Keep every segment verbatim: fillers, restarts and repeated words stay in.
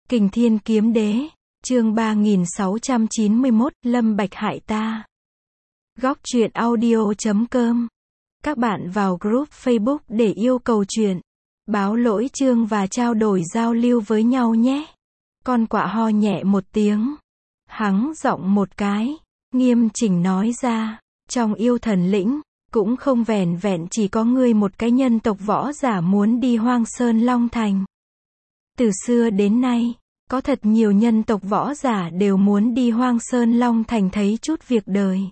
Kình Thiên Kiếm Đế, chương ba nghìn sáu trăm chín mươi mốt, Lâm Bạch hại ta. Góc truyện audio chấm com. Các bạn vào group Facebook để yêu cầu truyện, báo lỗi chương và trao đổi giao lưu với nhau nhé. Con quạ ho nhẹ một tiếng, hắng giọng một cái, nghiêm chỉnh nói ra, trong yêu thần lĩnh, cũng không vẻn vẹn chỉ có ngươi một cái nhân tộc võ giả muốn đi Hoang Sơn Long Thành. Từ xưa đến nay, có thật nhiều nhân tộc võ giả đều muốn đi Hoang Sơn Long Thành thấy chút việc đời.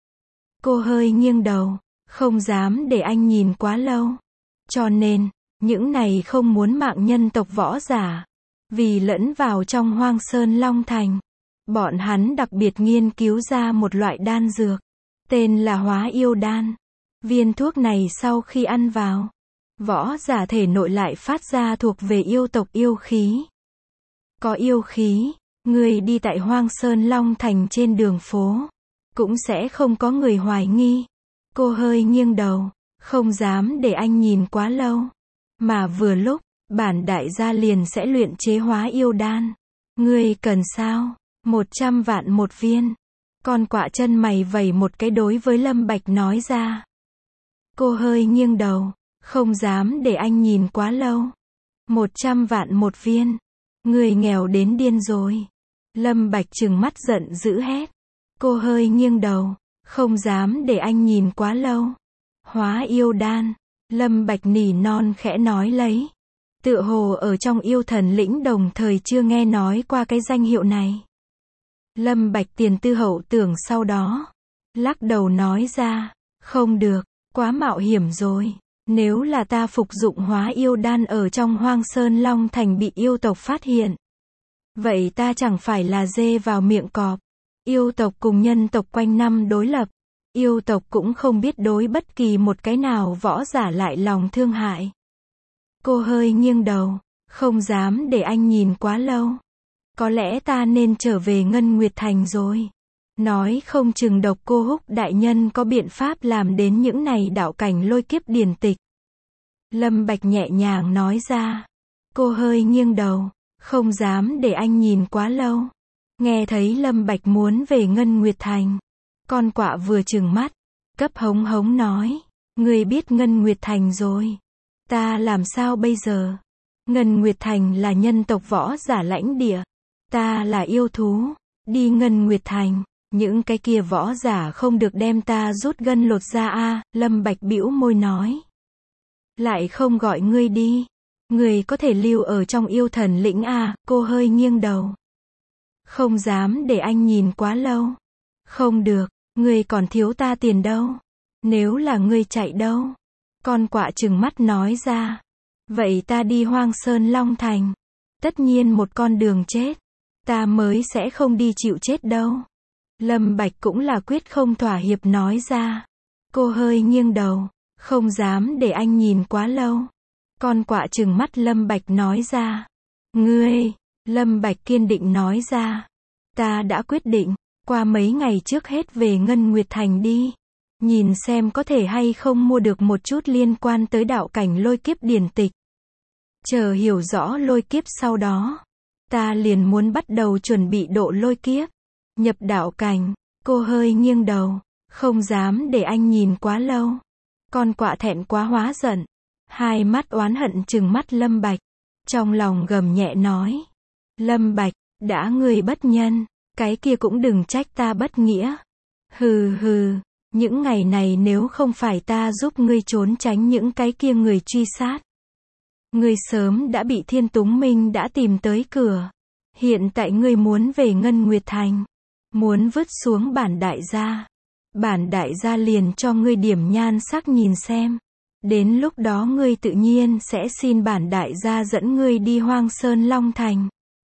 Cô hơi nghiêng đầu, không dám để anh nhìn quá lâu. Cho nên, những này không muốn mạng nhân tộc võ giả, vì lẫn vào trong Hoang Sơn Long Thành, bọn hắn đặc biệt nghiên cứu ra một loại đan dược, tên là Hóa Yêu Đan. Viên thuốc này sau khi ăn vào, võ giả thể nội lại phát ra thuộc về yêu tộc yêu khí. Có yêu khí, người đi tại Hoang Sơn Long Thành trên đường phố, cũng sẽ không có người hoài nghi. Cô hơi nghiêng đầu, không dám để anh nhìn quá lâu. Mà vừa lúc, bản đại gia liền sẽ luyện chế Hóa Yêu Đan. Ngươi cần sao? Một trăm vạn một viên. Con quạ chân mày vẩy một cái đối với Lâm Bạch nói ra. Cô hơi nghiêng đầu, không dám để anh nhìn quá lâu. Một trăm vạn một viên. Người nghèo đến điên rồi. Lâm Bạch trừng mắt giận dữ hét. Cô hơi nghiêng đầu, không dám để anh nhìn quá lâu. Hóa Yêu Đan. Lâm Bạch nỉ non khẽ nói lấy. Tựa hồ ở trong yêu thần lĩnh đồng thời chưa nghe nói qua cái danh hiệu này. Lâm Bạch tiền tư hậu tưởng sau đó, lắc đầu nói ra, không được, quá mạo hiểm rồi. Nếu là ta phục dụng Hóa Yêu Đan ở trong Hoang Sơn Long Thành bị yêu tộc phát hiện, vậy ta chẳng phải là dê vào miệng cọp. Yêu tộc cùng nhân tộc quanh năm đối lập, yêu tộc cũng không biết đối bất kỳ một cái nào võ giả lại lòng thương hại. Cô hơi nghiêng đầu, không dám để anh nhìn quá lâu. Có lẽ ta nên trở về Ngân Nguyệt Thành rồi. Nói không chừng Độc Cô Húc đại nhân có biện pháp làm đến những này đạo cảnh lôi kiếp điển tịch. Lâm Bạch nhẹ nhàng nói ra. Cô hơi nghiêng đầu, không dám để anh nhìn quá lâu. Nghe thấy Lâm Bạch muốn về Ngân Nguyệt Thành, con quạ vừa trừng mắt, cấp hống hống nói, ngươi biết Ngân Nguyệt Thành rồi. Ta làm sao bây giờ? Ngân Nguyệt Thành là nhân tộc võ giả lãnh địa. Ta là yêu thú, đi Ngân Nguyệt Thành, những cái kia võ giả không được đem ta rút gân lột ra a. À, Lâm Bạch bĩu môi nói. Lại không gọi ngươi đi. Ngươi có thể lưu ở trong yêu thần lĩnh à, cô hơi nghiêng đầu. Không dám để anh nhìn quá lâu. Không được, ngươi còn thiếu ta tiền đâu. Nếu là ngươi chạy đâu? Con quạ trừng mắt nói ra. Vậy ta đi Hoang Sơn Long Thành. Tất nhiên một con đường chết. Ta mới sẽ không đi chịu chết đâu. Lâm Bạch cũng là quyết không thỏa hiệp nói ra. Cô hơi nghiêng đầu, không dám để anh nhìn quá lâu. Con quạ trừng mắt Lâm Bạch nói ra. Ngươi, Lâm Bạch kiên định nói ra. Ta đã quyết định, qua mấy ngày trước hết về Ngân Nguyệt Thành đi. Nhìn xem có thể hay không mua được một chút liên quan tới đạo cảnh lôi kiếp điển tịch. Chờ hiểu rõ lôi kiếp sau đó, ta liền muốn bắt đầu chuẩn bị độ lôi kiếp. Nhập đạo cảnh. Cô hơi nghiêng đầu, không dám để anh nhìn quá lâu. Con quạ thẹn quá hóa giận, hai mắt oán hận trừng mắt Lâm Bạch, trong lòng gầm nhẹ nói. Lâm Bạch, đã ngươi bất nhân, cái kia cũng đừng trách ta bất nghĩa. Hừ hừ, những ngày này nếu không phải ta giúp ngươi trốn tránh những cái kia người truy sát, ngươi sớm đã bị Thiên Túng Minh đã tìm tới cửa. Hiện tại ngươi muốn về Ngân Nguyệt Thành, muốn vứt xuống bản đại gia. Bản đại gia liền cho ngươi điểm nhan sắc nhìn xem. Đến lúc đó ngươi tự nhiên sẽ xin bản đại gia dẫn ngươi đi Hoang Sơn Long Thành.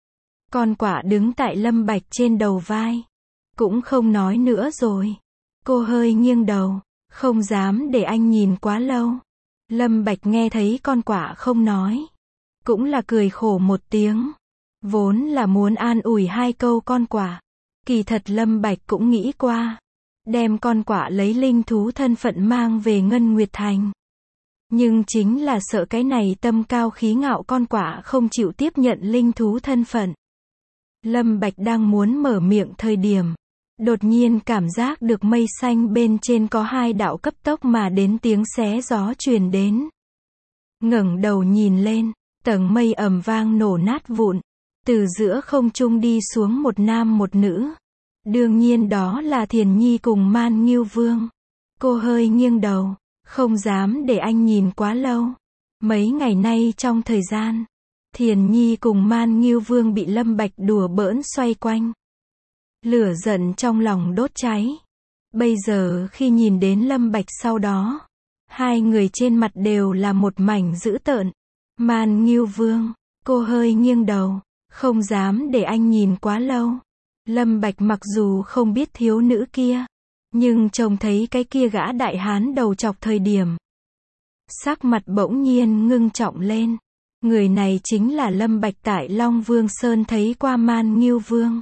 Con quạ đứng tại Lâm Bạch trên đầu vai, cũng không nói nữa rồi. Cô hơi nghiêng đầu, không dám để anh nhìn quá lâu. Lâm Bạch nghe thấy con quạ không nói, cũng là cười khổ một tiếng. Vốn là muốn an ủi hai câu con quạ. Kỳ thật Lâm Bạch cũng nghĩ qua, đem con quạ lấy linh thú thân phận mang về Ngân Nguyệt Thành. Nhưng chính là sợ cái này tâm cao khí ngạo con quạ không chịu tiếp nhận linh thú thân phận. Lâm Bạch đang muốn mở miệng thời điểm, đột nhiên cảm giác được mây xanh bên trên có hai đạo cấp tốc mà đến tiếng xé gió truyền đến. Ngẩng đầu nhìn lên, tầng mây ầm vang nổ nát vụn, từ giữa không trung đi xuống một nam một nữ. Đương nhiên đó là Thiền Nhi cùng Man Ngưu Vương. Cô hơi nghiêng đầu, không dám để anh nhìn quá lâu. Mấy ngày nay trong thời gian, Thiền Nhi cùng Man Ngưu Vương bị Lâm Bạch đùa bỡn xoay quanh. Lửa giận trong lòng đốt cháy. Bây giờ khi nhìn đến Lâm Bạch sau đó, hai người trên mặt đều là một mảnh dữ tợn. Man Ngưu Vương, cô hơi nghiêng đầu, không dám để anh nhìn quá lâu. Lâm Bạch mặc dù không biết thiếu nữ kia, nhưng trông thấy cái kia gã đại hán đầu chọc thời điểm, sắc mặt bỗng nhiên ngưng trọng lên. Người này chính là Lâm Bạch tại Long Vương Sơn thấy qua Man Ngưu Vương.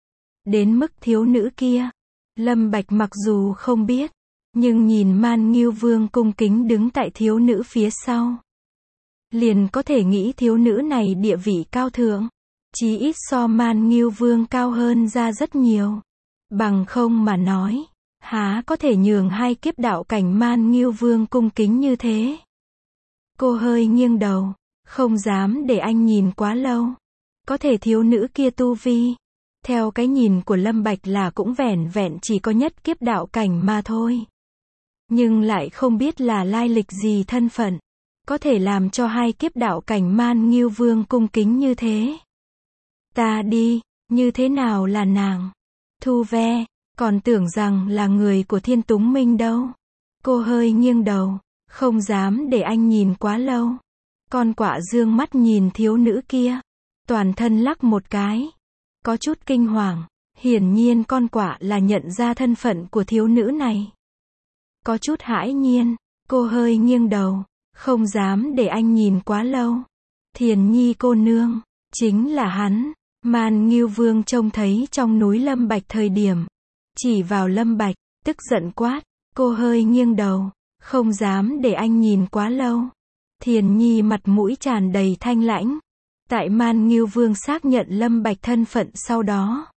Đến mức thiếu nữ kia, Lâm Bạch mặc dù không biết, nhưng nhìn Man Ngưu Vương cung kính đứng tại thiếu nữ phía sau, liền có thể nghĩ thiếu nữ này địa vị cao thượng, chí ít so Man Ngưu Vương cao hơn ra rất nhiều. Bằng không mà nói, há có thể nhường hai kiếp đạo cảnh Man Ngưu Vương cung kính như thế. Cô hơi nghiêng đầu, không dám để anh nhìn quá lâu. Có thể thiếu nữ kia tu vi, theo cái nhìn của Lâm Bạch là cũng vẻn vẹn chỉ có nhất kiếp đạo cảnh mà thôi. Nhưng lại không biết là lai lịch gì thân phận, có thể làm cho hai kiếp đạo cảnh Man Ngưu Vương cung kính như thế. Ta đi, như thế nào là nàng? Thu Ve, còn tưởng rằng là người của Thiên Túng Minh đâu. Cô hơi nghiêng đầu, không dám để anh nhìn quá lâu. Con quạ dương mắt nhìn thiếu nữ kia, toàn thân lắc một cái, có chút kinh hoàng. Hiển nhiên con quạ là nhận ra thân phận của thiếu nữ này. Có chút hãi nhiên, cô hơi nghiêng đầu, không dám để anh nhìn quá lâu. Thiền Nhi cô nương, chính là hắn. Man Ngưu Vương trông thấy trong núi Lâm Bạch thời điểm, chỉ vào Lâm Bạch, tức giận quát. Cô hơi nghiêng đầu, không dám để anh nhìn quá lâu. Thiền Nhi mặt mũi tràn đầy thanh lãnh. Tại Man Ngưu Vương xác nhận Lâm Bạch thân phận sau đó,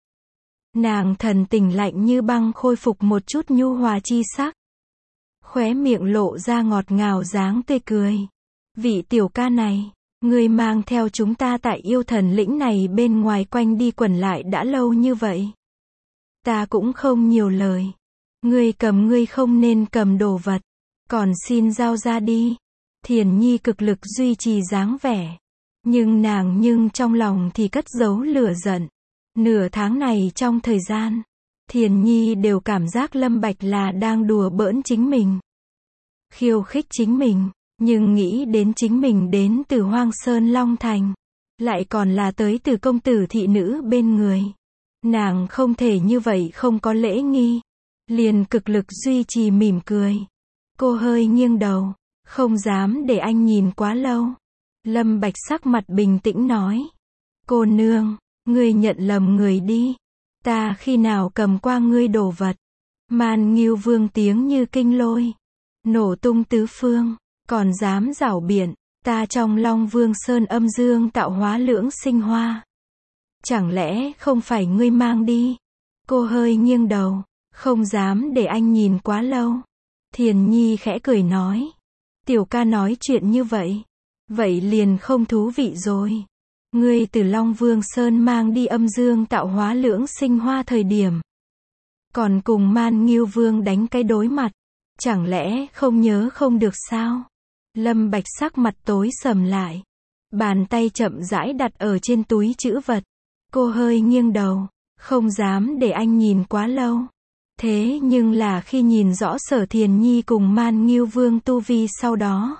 nàng thần tình lạnh như băng khôi phục một chút nhu hòa chi sắc. Khóe miệng lộ ra ngọt ngào dáng tươi cười. Vị tiểu ca này, ngươi mang theo chúng ta tại yêu thần lĩnh này bên ngoài quanh đi quẩn lại đã lâu như vậy. Ta cũng không nhiều lời. Ngươi cầm ngươi không nên cầm đồ vật, còn xin giao ra đi. Thiền Nhi cực lực duy trì dáng vẻ, nhưng nàng nhưng trong lòng thì cất giấu lửa giận. Nửa tháng này trong thời gian, Thiền Nhi đều cảm giác Lâm Bạch là đang đùa bỡn chính mình, khiêu khích chính mình, nhưng nghĩ đến chính mình đến từ Hoang Sơn Long Thành, lại còn là tới từ công tử thị nữ bên người. Nàng không thể như vậy không có lễ nghi, liền cực lực duy trì mỉm cười. Cô hơi nghiêng đầu, không dám để anh nhìn quá lâu. Lâm Bạch sắc mặt bình tĩnh nói. Cô nương, ngươi nhận lầm người đi. Ta khi nào cầm qua ngươi đồ vật? Man Ngưu Vương tiếng như kinh lôi, nổ tung tứ phương, còn dám giảo biện. Ta trong Long Vương Sơn âm dương tạo hóa lưỡng sinh hoa, chẳng lẽ không phải ngươi mang đi? Cô hơi nghiêng đầu, không dám để anh nhìn quá lâu. Thiền Nhi khẽ cười nói. Tiểu ca nói chuyện như vậy, vậy liền không thú vị rồi. Ngươi từ Long Vương Sơn mang đi âm dương tạo hóa lưỡng sinh hoa thời điểm, còn cùng Man Ngưu Vương đánh cái đối mặt, chẳng lẽ không nhớ không được sao? Lâm Bạch sắc mặt tối sầm lại, bàn tay chậm rãi đặt ở trên túi trữ vật. Cô hơi nghiêng đầu, không dám để anh nhìn quá lâu. Thế nhưng là khi nhìn rõ Sở Thiền Nhi cùng Man Ngưu Vương tu vi sau đó,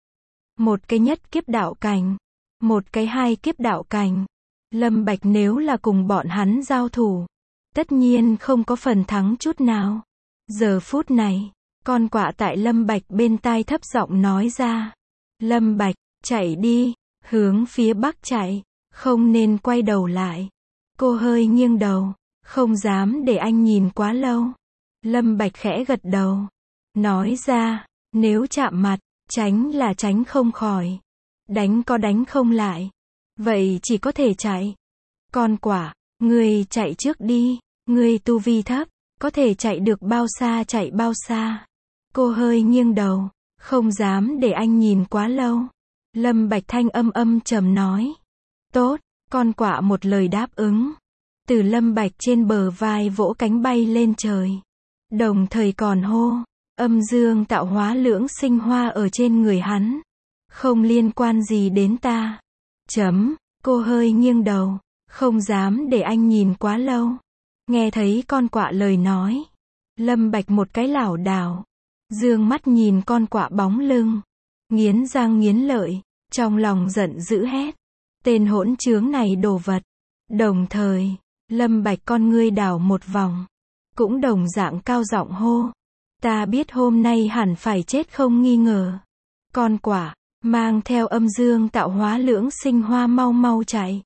một cái nhất kiếp đạo cảnh, một cái hai kiếp đạo cảnh, Lâm Bạch nếu là cùng bọn hắn giao thủ, tất nhiên không có phần thắng chút nào. Giờ phút này, con quạ tại Lâm Bạch bên tai thấp giọng nói ra. Lâm Bạch, chạy đi, hướng phía bắc chạy, không nên quay đầu lại. Cô hơi nghiêng đầu, không dám để anh nhìn quá lâu. Lâm Bạch khẽ gật đầu, nói ra, nếu chạm mặt, tránh là tránh không khỏi, đánh có đánh không lại, vậy chỉ có thể chạy. Con quạ, Ngươi chạy trước đi, ngươi tu vi thấp, có thể chạy được bao xa chạy bao xa. Cô hơi nghiêng đầu, không dám để anh nhìn quá lâu. Lâm Bạch thanh âm âm trầm nói. Tốt, con quạ một lời đáp ứng. Từ Lâm Bạch trên bờ vai vỗ cánh bay lên trời. Đồng thời còn hô, âm dương tạo hóa lưỡng sinh hoa ở trên người hắn. Không liên quan gì đến ta. Chấm, cô hơi nghiêng đầu, không dám để anh nhìn quá lâu. Nghe thấy con quạ lời nói. Lâm Bạch một cái lảo đảo. Dương mắt nhìn con quạ bóng lưng. Nghiến răng nghiến lợi, trong lòng giận dữ hét. Tên hỗn trướng này đồ vật. Đồng thời, Lâm Bạch con ngươi đảo một vòng. Cũng đồng dạng cao giọng hô. Ta biết hôm nay hẳn phải chết không nghi ngờ. Con quạ, mang theo âm dương tạo hóa lưỡng sinh hoa mau mau chạy.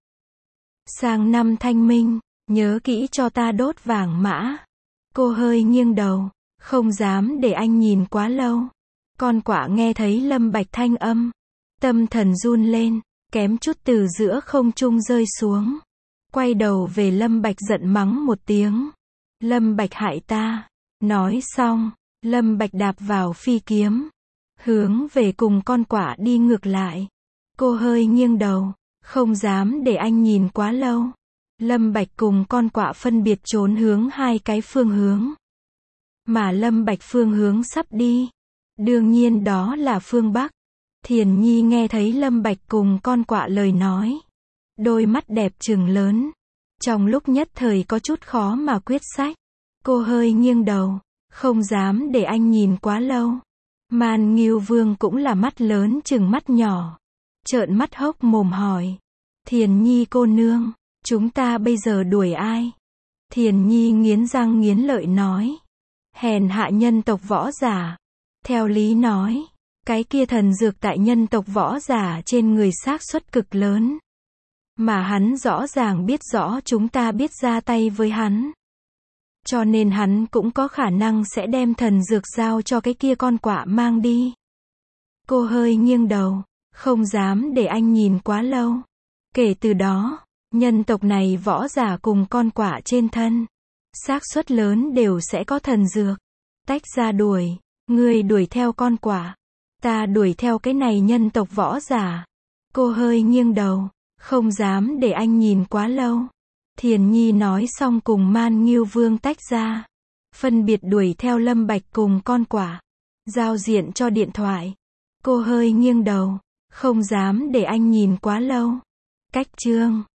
Sang năm thanh minh, nhớ kỹ cho ta đốt vàng mã. Cô hơi nghiêng đầu, không dám để anh nhìn quá lâu. Con quạ nghe thấy Lâm Bạch thanh âm. Tâm thần run lên, kém chút từ giữa không trung rơi xuống. Quay đầu về Lâm Bạch giận mắng một tiếng. Lâm Bạch hại ta. Nói xong, Lâm Bạch đạp vào phi kiếm. Hướng về cùng con quạ đi ngược lại. Cô hơi nghiêng đầu, không dám để anh nhìn quá lâu. Lâm Bạch cùng con quạ phân biệt trốn hướng hai cái phương hướng. Mà Lâm Bạch phương hướng sắp đi. Đương nhiên đó là phương Bắc. Thiền Nhi nghe thấy Lâm Bạch cùng con quạ lời nói. Đôi mắt đẹp trừng lớn. Trong lúc nhất thời có chút khó mà quyết sách. Cô hơi nghiêng đầu, không dám để anh nhìn quá lâu. Man Ngưu Vương cũng là mắt lớn chừng mắt nhỏ. Trợn mắt hốc mồm hỏi. Thiền Nhi cô nương, chúng ta bây giờ đuổi ai? Thiền Nhi nghiến răng nghiến lợi nói. Hèn hạ nhân tộc võ giả. Theo lý nói, cái kia thần dược tại nhân tộc võ giả trên người xác suất cực lớn. Mà hắn rõ ràng biết rõ chúng ta biết ra tay với hắn. Cho nên hắn cũng có khả năng sẽ đem thần dược giao cho cái kia con quạ mang đi. Cô hơi nghiêng đầu, không dám để anh nhìn quá lâu. Kể từ đó, nhân tộc này võ giả cùng con quạ trên thân. Xác suất lớn đều sẽ có thần dược. Tách ra đuổi, ngươi đuổi theo con quạ. Ta đuổi theo cái này nhân tộc võ giả. Cô hơi nghiêng đầu, không dám để anh nhìn quá lâu. Thiền Nhi nói xong cùng Man Ngưu Vương tách ra. Phân biệt đuổi theo Lâm Bạch cùng con quạ. Giao diện cho điện thoại. Cô hơi nghiêng đầu, không dám để anh nhìn quá lâu. Cách chương